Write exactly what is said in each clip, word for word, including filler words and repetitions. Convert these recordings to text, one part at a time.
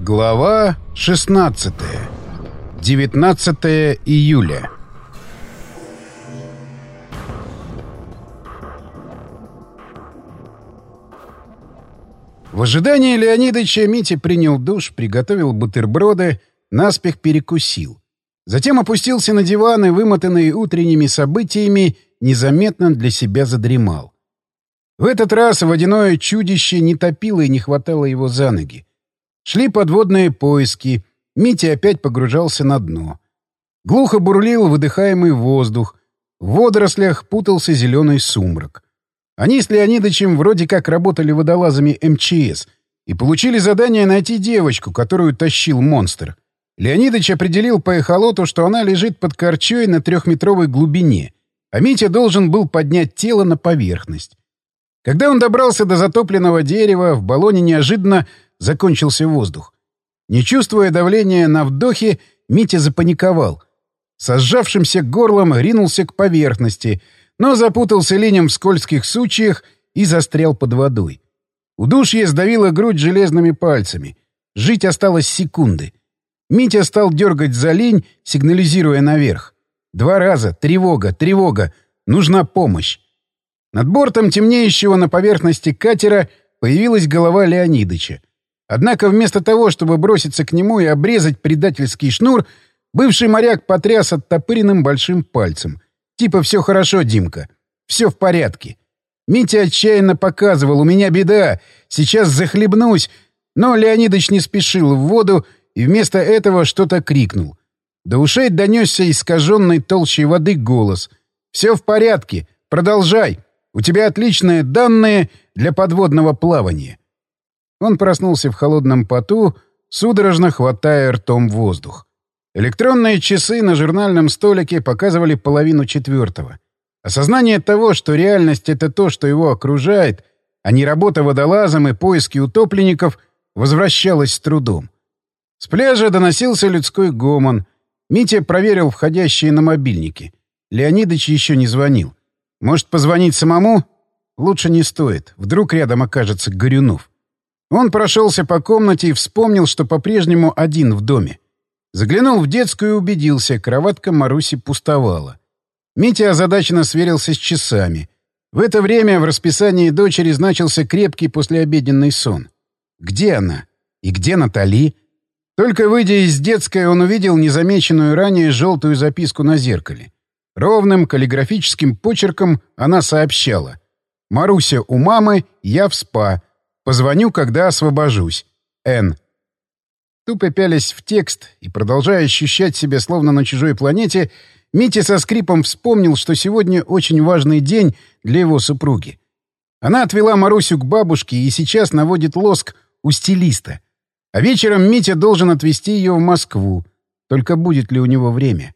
Глава шестнадцатая. девятнадцатое июля. В ожидании Леонидыча Митя принял душ, приготовил бутерброды, наспех перекусил. Затем опустился на диван и, вымотанный утренними событиями, незаметно для себя задремал. В этот раз водяное чудище не топило и не хватало его за ноги. Шли подводные поиски, Митя опять погружался на дно. Глухо бурлил выдыхаемый воздух, в водорослях путался зеленый сумрак. Они с Леонидычем вроде как работали водолазами эм че эс и получили задание найти девочку, которую тащил монстр. Леонидыч определил по эхолоту, что она лежит под корчой на трехметровой глубине, а Митя должен был поднять тело на поверхность. Когда он добрался до затопленного дерева, в баллоне неожиданно закончился воздух. Не чувствуя давления на вдохе, Митя запаниковал. Со сжавшимся горлом ринулся к поверхности, но запутался линем в скользких сучьях и застрял под водой. Удушье сдавило грудь железными пальцами. Жить осталось секунды. Митя стал дергать за линь, сигнализируя наверх. Два раза. Тревога, тревога. Нужна помощь. Над бортом темнеющего на поверхности катера появилась голова Леонидыча. Однако вместо того, чтобы броситься к нему и обрезать предательский шнур, бывший моряк потряс оттопыренным большим пальцем. Типа «все хорошо, Димка. Все в порядке». Митя отчаянно показывал: «У меня беда. Сейчас захлебнусь». Но Леонидыч не спешил в воду и вместо этого что-то крикнул. До ушей донесся искаженный толщей воды голос: «Все в порядке. Продолжай. У тебя отличные данные для подводного плавания». Он проснулся в холодном поту, судорожно хватая ртом воздух. Электронные часы на журнальном столике показывали половину четвертого. Осознание того, что реальность — это то, что его окружает, а не работа водолазом и поиски утопленников, возвращалось с трудом. С пляжа доносился людской гомон. Митя проверил входящие на мобильники. Леонидыч еще не звонил. Может, позвонить самому? Лучше не стоит. Вдруг рядом окажется Горюнов. Он прошелся по комнате и вспомнил, что по-прежнему один в доме. Заглянул в детскую и убедился, кроватка Маруси пустовала. Митя озадаченно сверился с часами. В это время в расписании дочери значился крепкий послеобеденный сон. Где она? И где Натали? Только выйдя из детской, он увидел незамеченную ранее желтую записку на зеркале. Ровным каллиграфическим почерком она сообщала: «Маруся у мамы, я в спа. Позвоню, когда освобожусь. Н». Тупо пялясь в текст и продолжая ощущать себя словно на чужой планете, Митя со скрипом вспомнил, что сегодня очень важный день для его супруги. Она отвела Марусю к бабушке и сейчас наводит лоск у стилиста. А вечером Митя должен отвезти ее в Москву. Только будет ли у него время?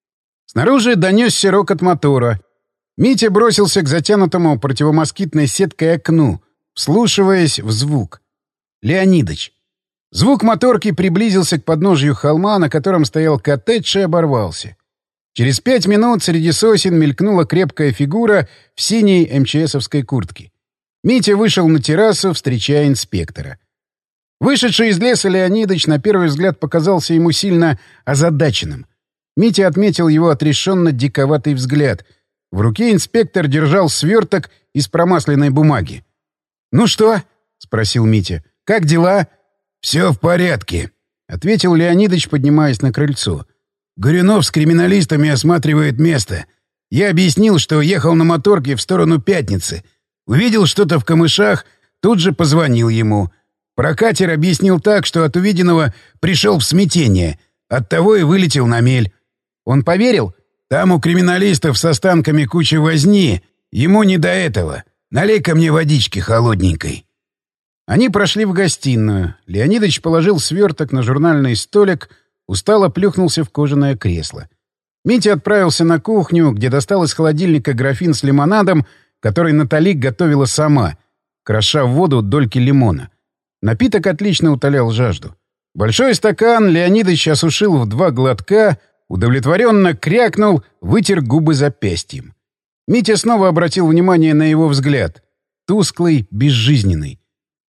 Снаружи донесся рокот мотора. Митя бросился к затянутому противомоскитной сеткой окну, вслушиваясь в звук. Леонидыч. Звук моторки приблизился к подножию холма, на котором стоял коттедж, и оборвался. Через пять минут среди сосен мелькнула крепкая фигура в синей эм че эсовской куртке. Митя вышел на террасу, встречая инспектора. Вышедший из леса Леонидыч на первый взгляд показался ему сильно озадаченным. Митя отметил его отрешенно-диковатый взгляд. В руке инспектор держал сверток из промасленной бумаги. «Ну что?» — спросил Митя. «Как дела?» «Все в порядке», — ответил Леонидыч, поднимаясь на крыльцо. «Горюнов с криминалистами осматривает место. Я объяснил, что ехал на моторке в сторону Пятницы. Увидел что-то в камышах, тут же позвонил ему. Про катер объяснил так, что от увиденного пришел в смятение. Оттого и вылетел на мель». «Он поверил?» «Там у криминалистов с останками куча возни. Ему не до этого. Налей-ка мне водички холодненькой». Они прошли в гостиную. Леонидыч положил сверток на журнальный столик, устало плюхнулся в кожаное кресло. Митя отправился на кухню, где достал из холодильника графин с лимонадом, который Натали готовила сама, кроша в воду дольки лимона. Напиток отлично утолял жажду. Большой стакан Леонидыч осушил в два глотка, удовлетворенно крякнул, вытер губы запястьем. Митя снова обратил внимание на его взгляд. Тусклый, безжизненный.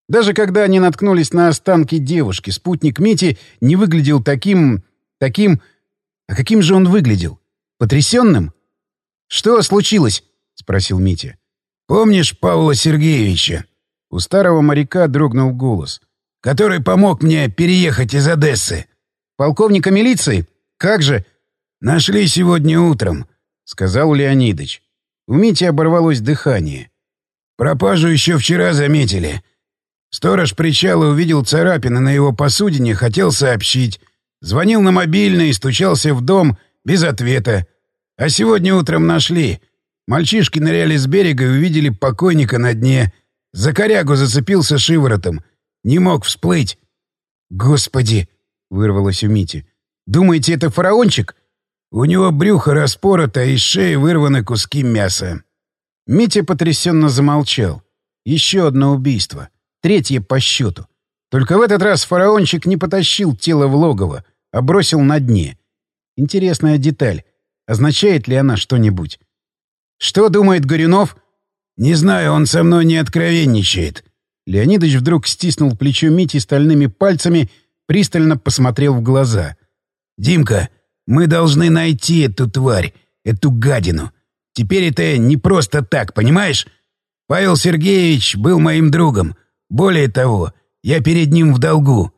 Даже когда они наткнулись на останки девушки, спутник Мити не выглядел таким... таким... А каким же он выглядел? Потрясенным? «Что случилось?» — спросил Митя. «Помнишь Павла Сергеевича?» У старого моряка дрогнул голос. «Который помог мне переехать из Одессы». «Полковника милиции? Как же?» «Нашли сегодня утром», — сказал Леонидыч. У Мити оборвалось дыхание. «Пропажу еще вчера заметили. Сторож причала увидел царапины на его посудине, хотел сообщить. Звонил на мобильный, стучался в дом, без ответа. А сегодня утром нашли. Мальчишки ныряли с берега и увидели покойника на дне. За корягу зацепился шиворотом. Не мог всплыть». «Господи!» — вырвалось у Мити. «Думаете, это фараончик?» «У него брюхо распорото, из шеи вырваны куски мяса». Митя потрясенно замолчал. Еще одно убийство. Третье по счету. Только в этот раз фараончик не потащил тело в логово, а бросил на дне. Интересная деталь. Означает ли она что-нибудь? «Что думает Горюнов?» «Не знаю, он со мной не откровенничает». Леонидыч вдруг стиснул плечо Мити стальными пальцами, пристально посмотрел в глаза. «Димка, мы должны найти эту тварь, эту гадину. Теперь это не просто так, понимаешь? Павел Сергеевич был моим другом. Более того, я перед ним в долгу».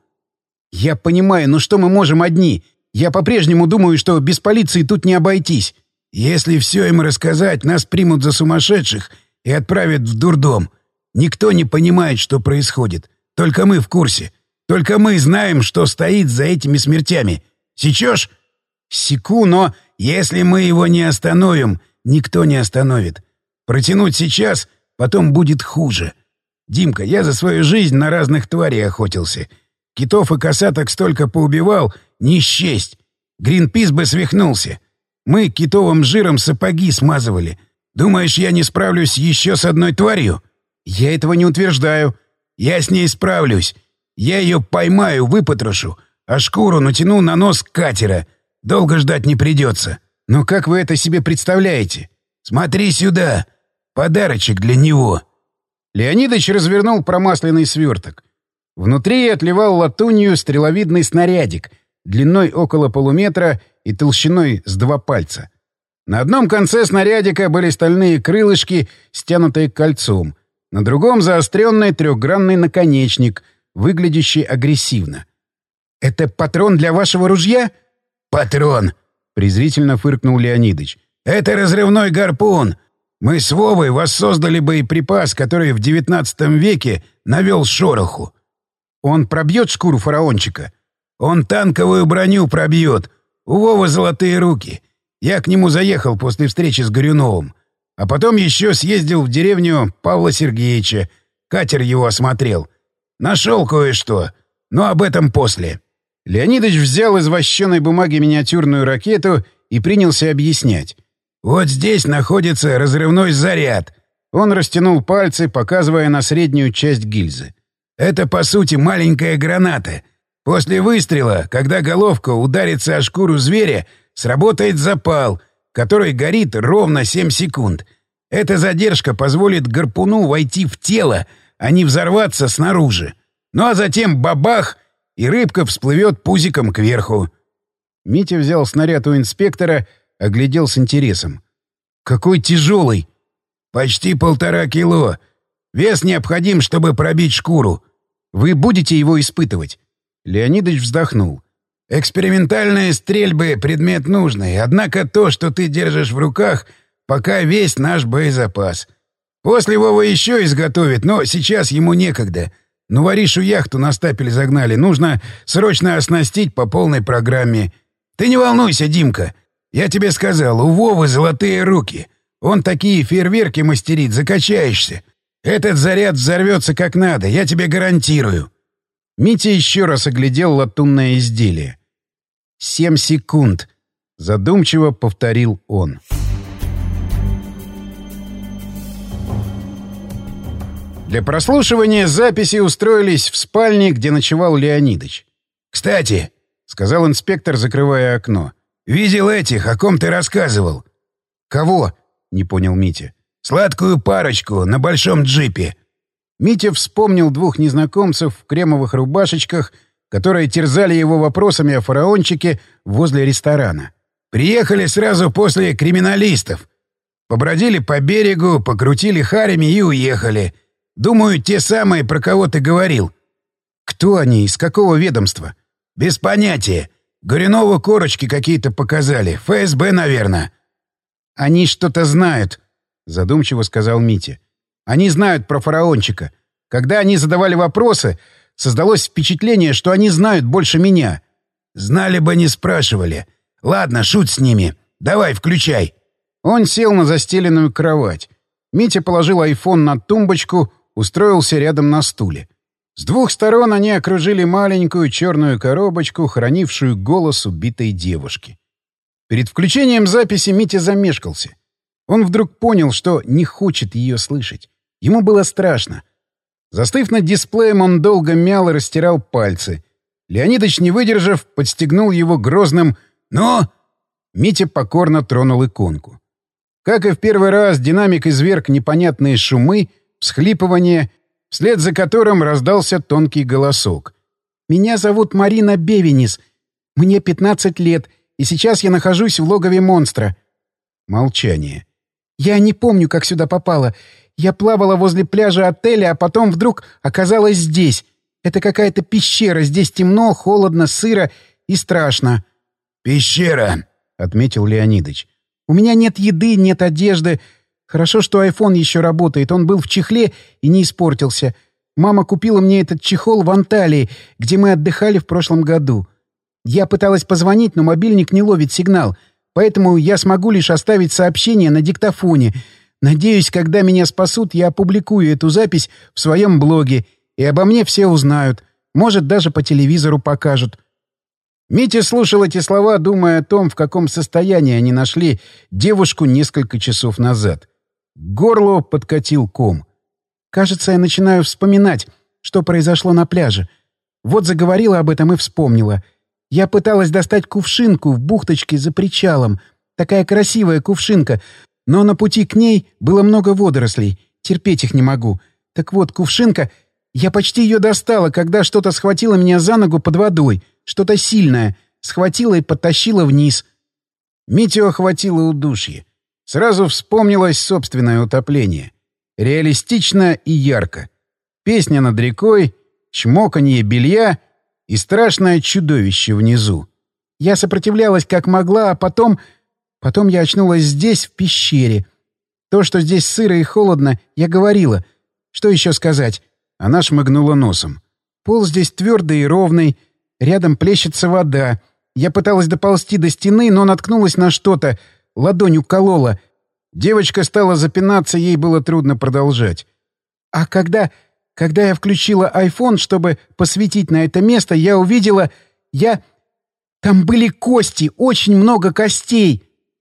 «Я понимаю, но что мы можем одни? Я по-прежнему думаю, что без полиции тут не обойтись». «Если все им рассказать, нас примут за сумасшедших и отправят в дурдом. Никто не понимает, что происходит. Только мы в курсе. Только мы знаем, что стоит за этими смертями. Сечешь?» «Секу, но если мы его не остановим, никто не остановит. Протянуть сейчас, потом будет хуже. Димка, я за свою жизнь на разных тварей охотился. Китов и косаток столько поубивал, не счесть. Гринпис бы свихнулся. Мы китовым жиром сапоги смазывали. Думаешь, я не справлюсь еще с одной тварью?» «Я этого не утверждаю». «Я с ней справлюсь. Я ее поймаю, выпотрошу, а шкуру натяну на нос катера. Долго ждать не придется». «Но как вы это себе представляете?» «Смотри сюда. Подарочек для него». Леонидыч развернул промасленный сверток. Внутри отливал латунью стреловидный снарядик, длиной около полуметра и толщиной с два пальца. На одном конце снарядика были стальные крылышки, стянутые кольцом, на другом — заостренный трехгранный наконечник, выглядящий агрессивно. «Это патрон для вашего ружья?» «Патрон!» — презрительно фыркнул Леонидыч. «Это разрывной гарпун! Мы с Вовой воссоздали боеприпас, который в девятнадцатом веке навел шороху». «Он пробьет шкуру фараончика?» «Он танковую броню пробьет. У Вовы золотые руки. Я к нему заехал после встречи с Горюновым. А потом еще съездил в деревню Павла Сергеевича. Катер его осмотрел. Нашел кое-что. Но об этом после». Леонидыч взял из вощеной бумаги миниатюрную ракету и принялся объяснять. «Вот здесь находится разрывной заряд». Он растянул пальцы, показывая на среднюю часть гильзы. «Это, по сути, маленькая граната. После выстрела, когда головка ударится о шкуру зверя, сработает запал, который горит ровно семь секунд. Эта задержка позволит гарпуну войти в тело, а не взорваться снаружи. Ну а затем бабах, и рыбка всплывет пузиком кверху». Митя взял снаряд у инспектора, оглядел с интересом. «Какой тяжелый!» «Почти полтора кило. Вес необходим, чтобы пробить шкуру». «Вы будете его испытывать?» Леонидыч вздохнул. «Экспериментальные стрельбы — предмет нужный, однако то, что ты держишь в руках, пока весь наш боезапас. После Вова еще изготовит, но сейчас ему некогда. Нуваришу яхту на стапель загнали, нужно срочно оснастить по полной программе. Ты не волнуйся, Димка. Я тебе сказал, у Вовы золотые руки. Он такие фейерверки мастерит, закачаешься. Этот заряд взорвется как надо, я тебе гарантирую». Митя еще раз оглядел латунное изделие. «Семь секунд», — задумчиво повторил он. Для прослушивания записи устроились в спальне, где ночевал Леонидыч. «Кстати», — сказал инспектор, закрывая окно, — «видел этих, о ком ты рассказывал». «Кого?» — не понял Митя. «Сладкую парочку на большом джипе». Митя вспомнил двух незнакомцев в кремовых рубашечках, которые терзали его вопросами о фараончике возле ресторана. «Приехали сразу после криминалистов. Побродили по берегу, покрутили харями и уехали. Думаю, те самые, про кого ты говорил». «Кто они? Из какого ведомства?» «Без понятия. Горюнову корочки какие-то показали. ФСБ, наверное». «Они что-то знают», — задумчиво сказал Митя. «Они знают про фараончика. Когда они задавали вопросы, создалось впечатление, что они знают больше меня». «Знали бы, не спрашивали. Ладно, шут с ними. Давай, включай». Он сел на застеленную кровать. Митя положил айфон на тумбочку, устроился рядом на стуле. С двух сторон они окружили маленькую черную коробочку, хранившую голос убитой девушки. Перед включением записи Митя замешкался. Он вдруг понял, что не хочет ее слышать. Ему было страшно. Застыв над дисплеем, он долго мял и растирал пальцы. Леонидыч, не выдержав, подстегнул его грозным «Ну?». Митя покорно тронул иконку. Как и в первый раз, динамик изверг непонятные шумы, всхлипывания, вслед за которым раздался тонкий голосок. «Меня зовут Марина Бевенис. Мне пятнадцать лет, и сейчас я нахожусь в логове монстра». Молчание. «Я не помню, как сюда попала. Я плавала возле пляжа отеля, а потом вдруг оказалась здесь. Это какая-то пещера. Здесь темно, холодно, сыро и страшно». «Пещера», — отметил Леонидыч. «У меня нет еды, нет одежды. Хорошо, что айфон еще работает. Он был в чехле и не испортился. Мама купила мне этот чехол в Анталии, где мы отдыхали в прошлом году. Я пыталась позвонить, но мобильник не ловит сигнал, поэтому я смогу лишь оставить сообщение на диктофоне. Надеюсь, когда меня спасут, я опубликую эту запись в своем блоге, и обо мне все узнают. Может, даже по телевизору покажут». Митя слушал эти слова, думая о том, в каком состоянии они нашли девушку несколько часов назад. К горлу подкатил ком. «Кажется, я начинаю вспоминать, что произошло на пляже. Вот заговорила об этом и вспомнила. Я пыталась достать кувшинку в бухточке за причалом. Такая красивая кувшинка. Но на пути к ней было много водорослей. Терпеть их не могу. Так вот, кувшинка... Я почти ее достала, когда что-то схватило меня за ногу под водой. Что-то сильное. Схватило и подтащило вниз». Митю охватило удушье. Сразу вспомнилось собственное утопление. Реалистично и ярко. Песня над рекой, чмоканье белья и страшное чудовище внизу. Я сопротивлялась как могла, а потом... Потом я очнулась здесь, в пещере. То, что здесь сыро и холодно, я говорила. Что еще сказать? Она шмыгнула носом. Пол здесь твердый и ровный. Рядом плещется вода. Я пыталась доползти до стены, но наткнулась на что-то. Ладонь уколола. Девочка стала запинаться, ей было трудно продолжать. А когда... Когда я включила айфон, чтобы посветить на это место, я увидела... Я... Там были кости, очень много костей.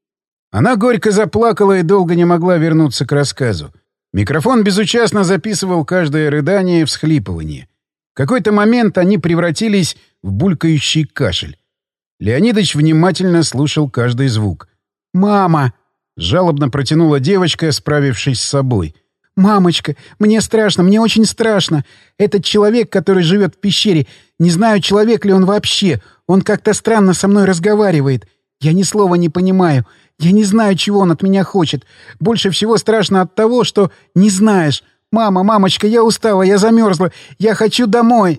Она горько заплакала и долго не могла вернуться к рассказу. Микрофон безучастно записывал каждое рыдание и всхлипывание. В какой-то момент они превратились в булькающий кашель. Леонидыч внимательно слушал каждый звук. «Мама!» — жалобно протянула девочка, справившись с собой. «Мамочка, мне страшно, мне очень страшно. Этот человек, который живет в пещере, не знаю, человек ли он вообще, он как-то странно со мной разговаривает. Я ни слова не понимаю. Я не знаю, чего он от меня хочет. Больше всего страшно от того, что не знаешь. Мама, мамочка, я устала, я замерзла, я хочу домой.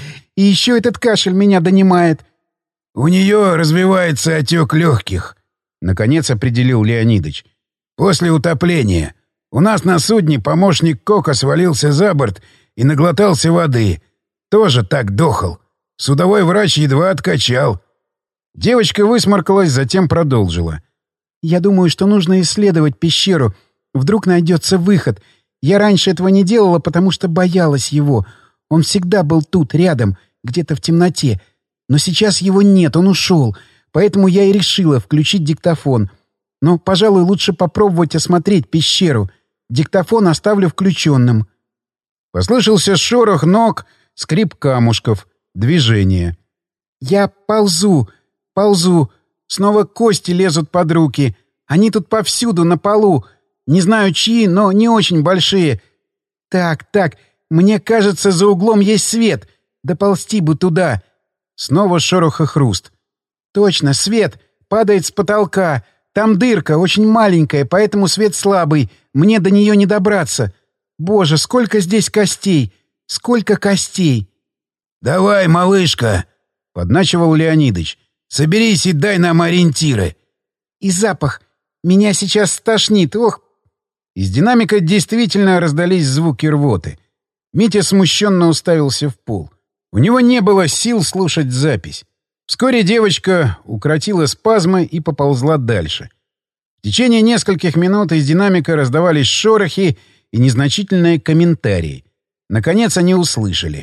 И еще этот кашель меня донимает». «У нее развивается отек легких», — наконец определил Леонидыч. «После утопления. У нас на судне помощник Кока свалился за борт и наглотался воды. Тоже так дохал. Судовой врач едва откачал». Девочка высморкалась, затем продолжила. «Я думаю, что нужно исследовать пещеру. Вдруг найдется выход. Я раньше этого не делала, потому что боялась его. Он всегда был тут, рядом, где-то в темноте. Но сейчас его нет, он ушел. Поэтому я и решила включить диктофон. Но, пожалуй, лучше попробовать осмотреть пещеру. Диктофон оставлю включенным». Послышался шорох ног, скрип камушков, движение. «Я ползу, ползу. Снова кости лезут под руки. Они тут повсюду, на полу. Не знаю, чьи, но не очень большие. Так, так, Мне кажется, за углом есть свет. Доползти бы туда. Снова шорох и хруст. Точно, свет. Падает с потолка. Там дырка, очень маленькая, поэтому свет слабый. Мне до нее не добраться. Боже, сколько здесь костей! Сколько костей! — Давай, малышка! — подначивал Леонидыч. — Соберись и дай нам ориентиры. — И запах. Меня сейчас стошнит. Ох! Из динамика действительно раздались звуки рвоты. Митя смущенно уставился в пол. У него не было сил слушать запись. Вскоре девочка укротила спазмы и поползла дальше. В течение нескольких минут из динамика раздавались шорохи и незначительные комментарии. Наконец они услышали.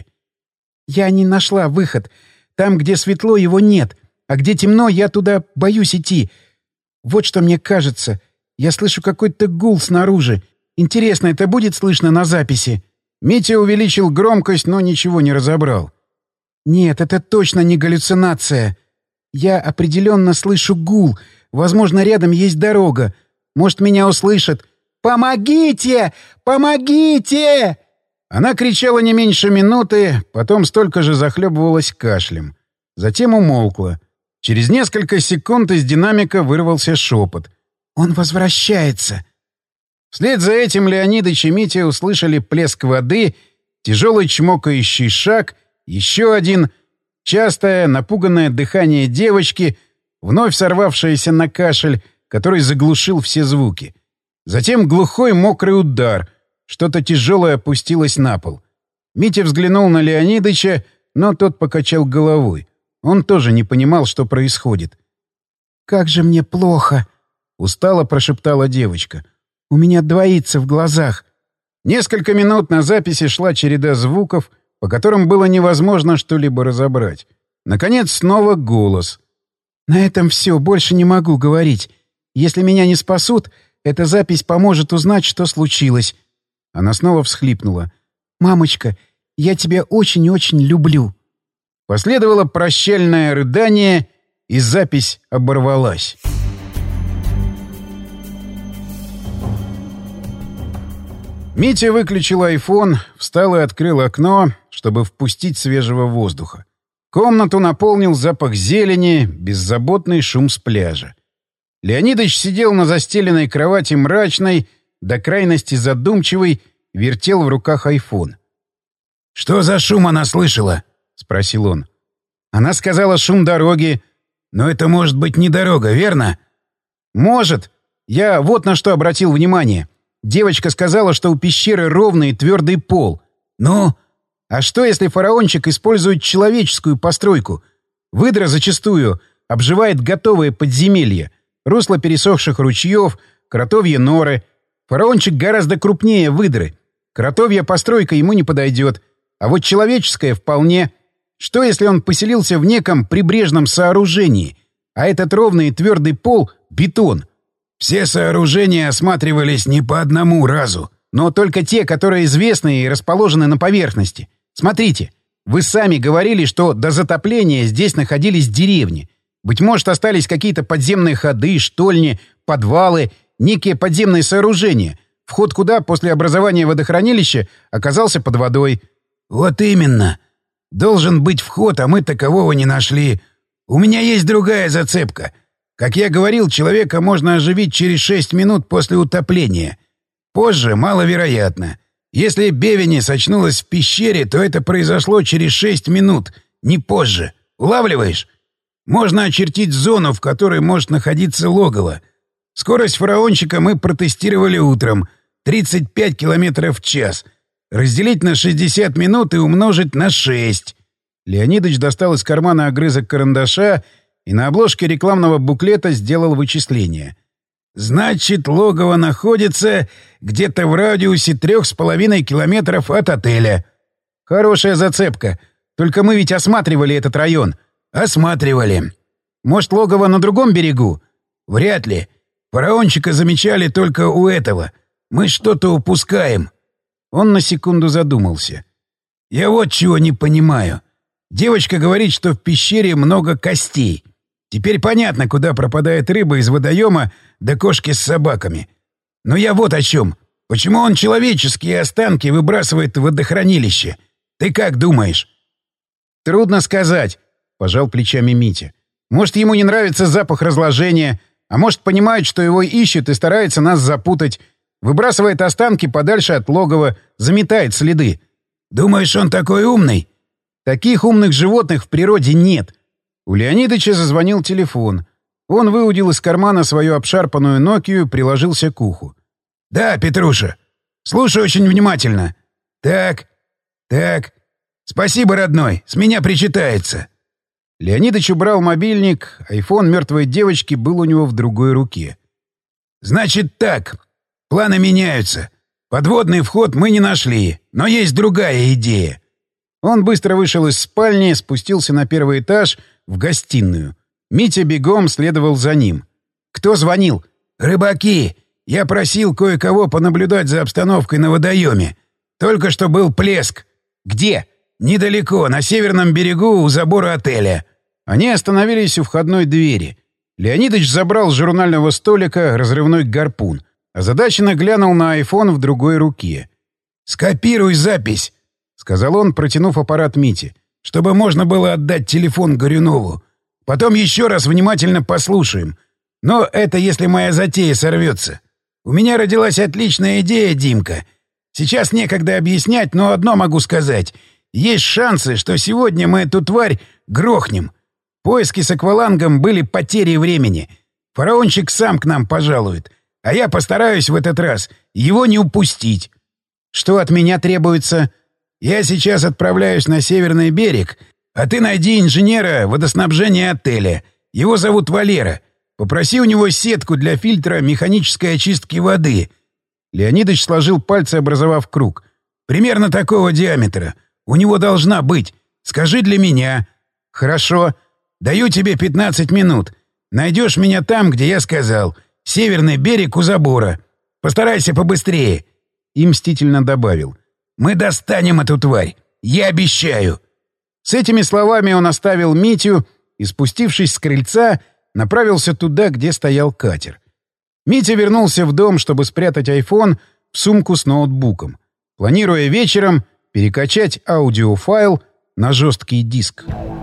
«Я не нашла выход. Там, где светло, его нет. А где темно, я туда боюсь идти. Вот что мне кажется. Я слышу какой-то гул снаружи. Интересно, это будет слышно на записи?» Митя увеличил громкость, но ничего не разобрал. «Нет, это точно не галлюцинация. Я определенно слышу гул. Возможно, рядом есть дорога. Может, меня услышат. Помогите! Помогите!» Она кричала не меньше минуты, потом столько же захлебывалась кашлем. Затем умолкла. Через несколько секунд из динамика вырвался шепот. «Он возвращается!» Вслед за этим Леонидыч и Митя услышали плеск воды, тяжелый чмокающий шаг, еще один, частое, напуганное дыхание девочки, вновь сорвавшееся на кашель, который заглушил все звуки. Затем глухой мокрый удар, что-то тяжелое опустилось на пол. Митя взглянул на Леонидыча, но тот покачал головой. Он тоже не понимал, что происходит. «Как же мне плохо!» — устало прошептала девочка. «У меня двоится в глазах». Несколько минут на записи шла череда звуков, по которым было невозможно что-либо разобрать. Наконец снова голос. «На этом все, больше не могу говорить. Если меня не спасут, эта запись поможет узнать, что случилось». Она снова всхлипнула. «Мамочка, я тебя очень-очень люблю». Последовало прощальное рыдание, и запись оборвалась. Митя выключил айфон, встал и открыл окно, чтобы впустить свежего воздуха. Комнату наполнил запах зелени, беззаботный шум с пляжа. Леонидыч сидел на застеленной кровати мрачной, до крайности задумчивый, вертел в руках айфон. «Что за шум она слышала?» — спросил он. «Она сказала, шум дороги». «Но это может быть не дорога, верно?» «Может. Я вот на что обратил внимание. Девочка сказала, что у пещеры ровный и твердый пол. Ну? А что, если фараончик использует человеческую постройку? Выдра зачастую обживает готовые подземелья, русло пересохших ручьев, кротовьи норы. Фараончик гораздо крупнее выдры. Кротовья постройка ему не подойдет. А вот человеческая вполне. Что, если он поселился в неком прибрежном сооружении, а этот ровный и твердый пол — бетон? Все сооружения осматривались не по одному разу. Но только те, которые известны и расположены на поверхности. Смотрите, вы сами говорили, что до затопления здесь находились деревни. Быть может, остались какие-то подземные ходы, штольни, подвалы, некие подземные сооружения, вход куда после образования водохранилища оказался под водой. Вот именно. Должен быть вход, а мы такового не нашли. У меня есть другая зацепка. Как я говорил, человека можно оживить через шесть минут после утопления. Позже маловероятно. Если Бевенис очнулась в пещере, то это произошло через шесть минут, не позже. Улавливаешь? Можно очертить зону, в которой может находиться логово. Скорость фараончика мы протестировали утром. тридцать пять километров в час. Разделить на шестьдесят минут и умножить на шесть. Леонидыч достал из кармана огрызок карандаша и на обложке рекламного буклета сделал вычисление. Значит, логово находится где-то в радиусе трех с половиной километров от отеля. Хорошая зацепка. Только мы ведь осматривали этот район. Осматривали. Может, логово на другом берегу? Вряд ли. Фараончика замечали только у этого. Мы что-то упускаем. Он на секунду задумался. Я вот чего не понимаю. Девочка говорит, что в пещере много костей. Теперь понятно, куда пропадает рыба из водоема да кошки с собаками. Но я вот о чем. Почему он человеческие останки выбрасывает в водохранилище? Ты как думаешь?» «Трудно сказать», — пожал плечами Митя. «Может, ему не нравится запах разложения, а может, понимает, что его ищет и старается нас запутать. Выбрасывает останки подальше от логова, заметает следы». «Думаешь, он такой умный?» «Таких умных животных в природе нет». У Леонидыча зазвонил телефон. Он выудил из кармана свою обшарпанную Нокию, приложился к уху. «Да, Петруша. Слушай очень внимательно. Так, так. Спасибо, родной, с меня причитается». Леонидыч убрал мобильник, айфон мертвой девочки был у него в другой руке. «Значит так. Планы меняются. Подводный вход мы не нашли, но есть другая идея». Он быстро вышел из спальни, спустился на первый этаж, в гостиную. Митя бегом следовал за ним. «Кто звонил?» «Рыбаки. Я просил кое-кого понаблюдать за обстановкой на водоеме. Только что был плеск». «Где?» «Недалеко, на северном берегу, у забора отеля». Они остановились у входной двери. Леонидыч забрал с журнального столика разрывной гарпун. Озадаченно глянул на айфон в другой руке. «Скопируй запись», — сказал он, протянув аппарат Мите, «чтобы можно было отдать телефон Горюнову. Потом еще раз внимательно послушаем. Но это если моя затея сорвется. У меня родилась отличная идея, Димка. Сейчас некогда объяснять, но одно могу сказать. Есть шансы, что сегодня мы эту тварь грохнем. Поиски с аквалангом были потерей времени. Фараончик сам к нам пожалует. А я постараюсь в этот раз его не упустить. Что от меня требуется? Я сейчас отправляюсь на северный берег, а ты найди инженера водоснабжения отеля. Его зовут Валера. Попроси у него сетку для фильтра механической очистки воды». Леонидыч сложил пальцы, образовав круг. «Примерно такого диаметра. У него должна быть. Скажи для меня». «Хорошо. Даю тебе пятнадцать минут. Найдешь меня там, где я сказал. Северный берег у забора. Постарайся побыстрее». И мстительно добавил. «Мы достанем эту тварь. Я обещаю». С этими словами он оставил Митю и, спустившись с крыльца, направился туда, где стоял катер. Митя вернулся в дом, чтобы спрятать айфон в сумку с ноутбуком, планируя вечером перекачать аудиофайл на жесткий диск.